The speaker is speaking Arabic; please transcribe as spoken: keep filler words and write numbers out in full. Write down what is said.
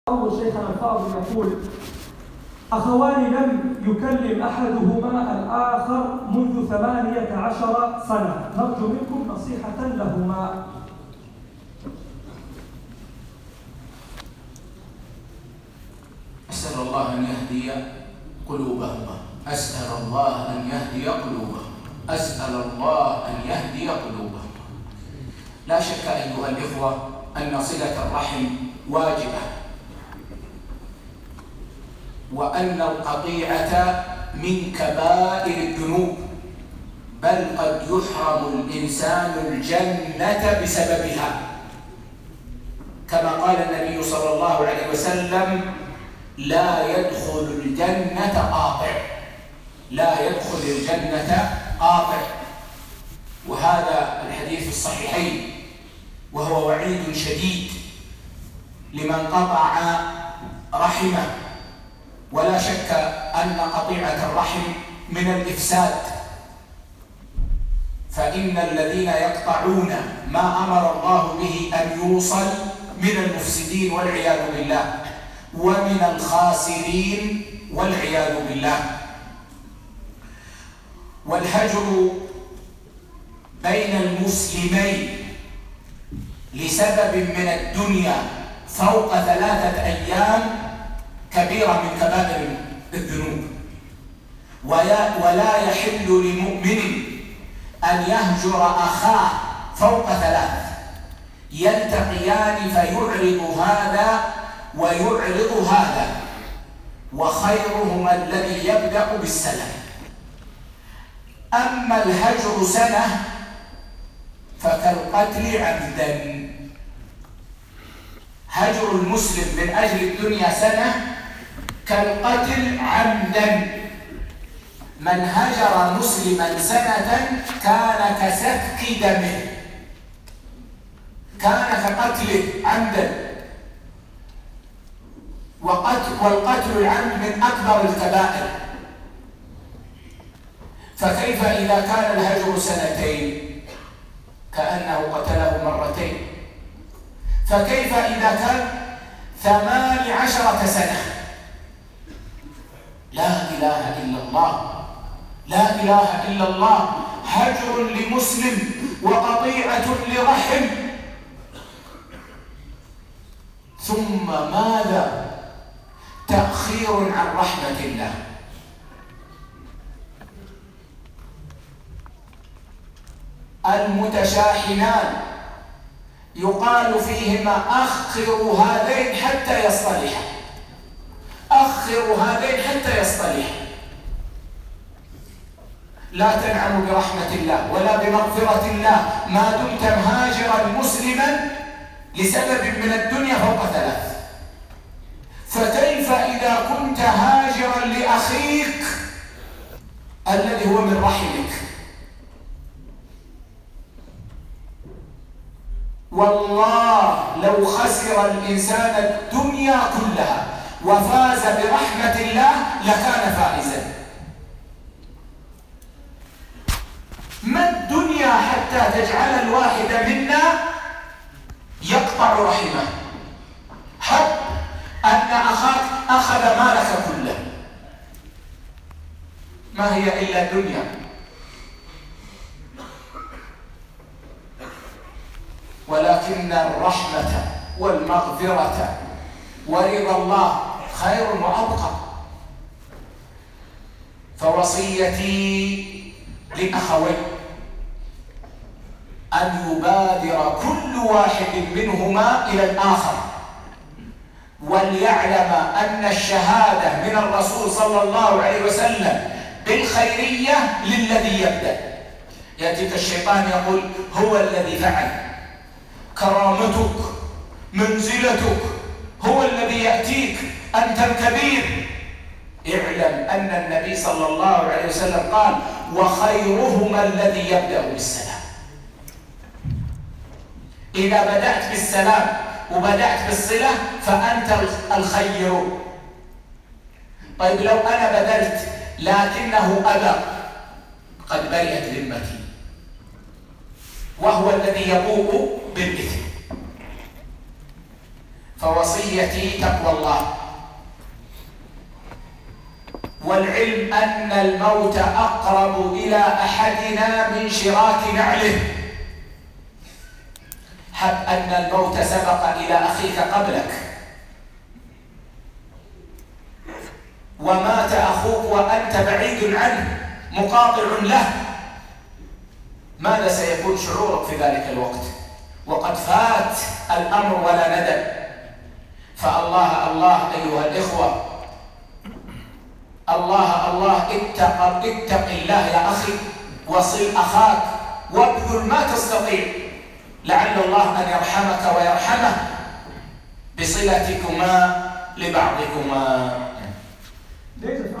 أول شيخنا الفاضل يقول: أخوان لم يكلم أحدهما الآخر منذ ثمانية عشر سنة، نرجو منكم نصيحة لهما. أسأل الله أن يهدي قلوبهما أسأل الله أن يهدي قلوبهما أسأل الله أن يهدي قلوبهما. لا شك أيها الإخوة أن صلة الرحم واجبة، وأن القطيعة من كبائر الذنوب، بل قد يحرم الإنسان الجنة بسببها، كما قال النبي صلى الله عليه وسلم: لا يدخل الجنة قاطع لا يدخل الجنة قاطع. وهذا الحديث الصحيحين، وهو وعيد شديد لمن قطع رحمه. ولا شك أن قطيعة الرحم من الإفساد، فإن الذين يقطعون ما أمر الله به أن يوصل من المفسدين والعياذ بالله، ومن الخاسرين والعياذ بالله. والهجر بين المسلمين لسبب من الدنيا فوق ثلاثة أيام كبيرة من كبائر الذنوب، ولا يحل لمؤمن أن يهجر أخاه فوق ثلاث، يلتقيان فيعرض هذا ويعرض هذا، وخيرهما الذي يبدأ بالسلام. أما الهجر سنة فكالقتل عمدا. هجر المسلم من أجل الدنيا سنة كالقتل عمدا. من هجر مسلما سنة كان كسفك دمه، كان كقتله عمدا. والقتل العمد من أكبر الكبائر، فكيف إذا كان الهجر سنتين كأنه قتله مرتين؟ فكيف إذا كان ثمان عشرة سنة؟ لا إله إلا الله لا إله إلا الله. هجر لمسلم وقطيعة لرحم، ثم ماذا؟ تأخير عن رحمة الله. المتشاحنان يقال فيهما: أخروا هذين حتى يصطلحا أخروا هذين حتى يصطلحا. لا تنعم برحمة الله ولا بمغفرة الله ما دمت مهاجرا مسلما لسبب من الدنيا فوق ثلاث. فكيف إذا كنت هاجرا لأخيك الذي هو من رحمك؟ والله لو خسر الإنسان الدنيا كلها وفاز برحمة الله لكان فائزا. ما الدنيا حتى تجعل الواحد منا يقطع رحمه؟ حب أن أخاك أخذ مالك كله، ما هي إلا دنيا. ولكن الرحمة والمغفرة ورضا الله خير وأبقى. فوصيتي للأخوين أن يبادر كل واحد منهما إلى الآخر، وليعلم أن الشهادة من الرسول صلى الله عليه وسلم بالخيرية للذي يبدأ. يأتيك الشيطان يقول: هو الذي فعل، كرامتك، منزلتك، هو الذي يأتيك، أنت الكبير. اعلم أن النبي صلى الله عليه وسلم قال: وخيرهما الذي يبدأ بالسلام. إذا بدأت بالسلام وبدأت بالصلة فأنت الخير. طيب لو أنا بدلت لكنه أبى، قد برئت ذمتي، وهو الذي يبوء بالإثم. فوصيتي تقوى الله، والعلم أن الموت أقرب إلى أحدنا من شراك نعله. حب أن الموت سبق إلى أخيك قبلك، ومات أخوك وأنت بعيد عنه مقاطع له، ماذا سيكون شعورك في ذلك الوقت؟ وقد فات الأمر ولا ندم. فالله الله أيها الإخوة، الله الله اتق, اتق الله يا أخي، وصل أخاك وابذل ما تستطيع، لعل الله أن يرحمك ويرحمه بصلتكما لبعضكما.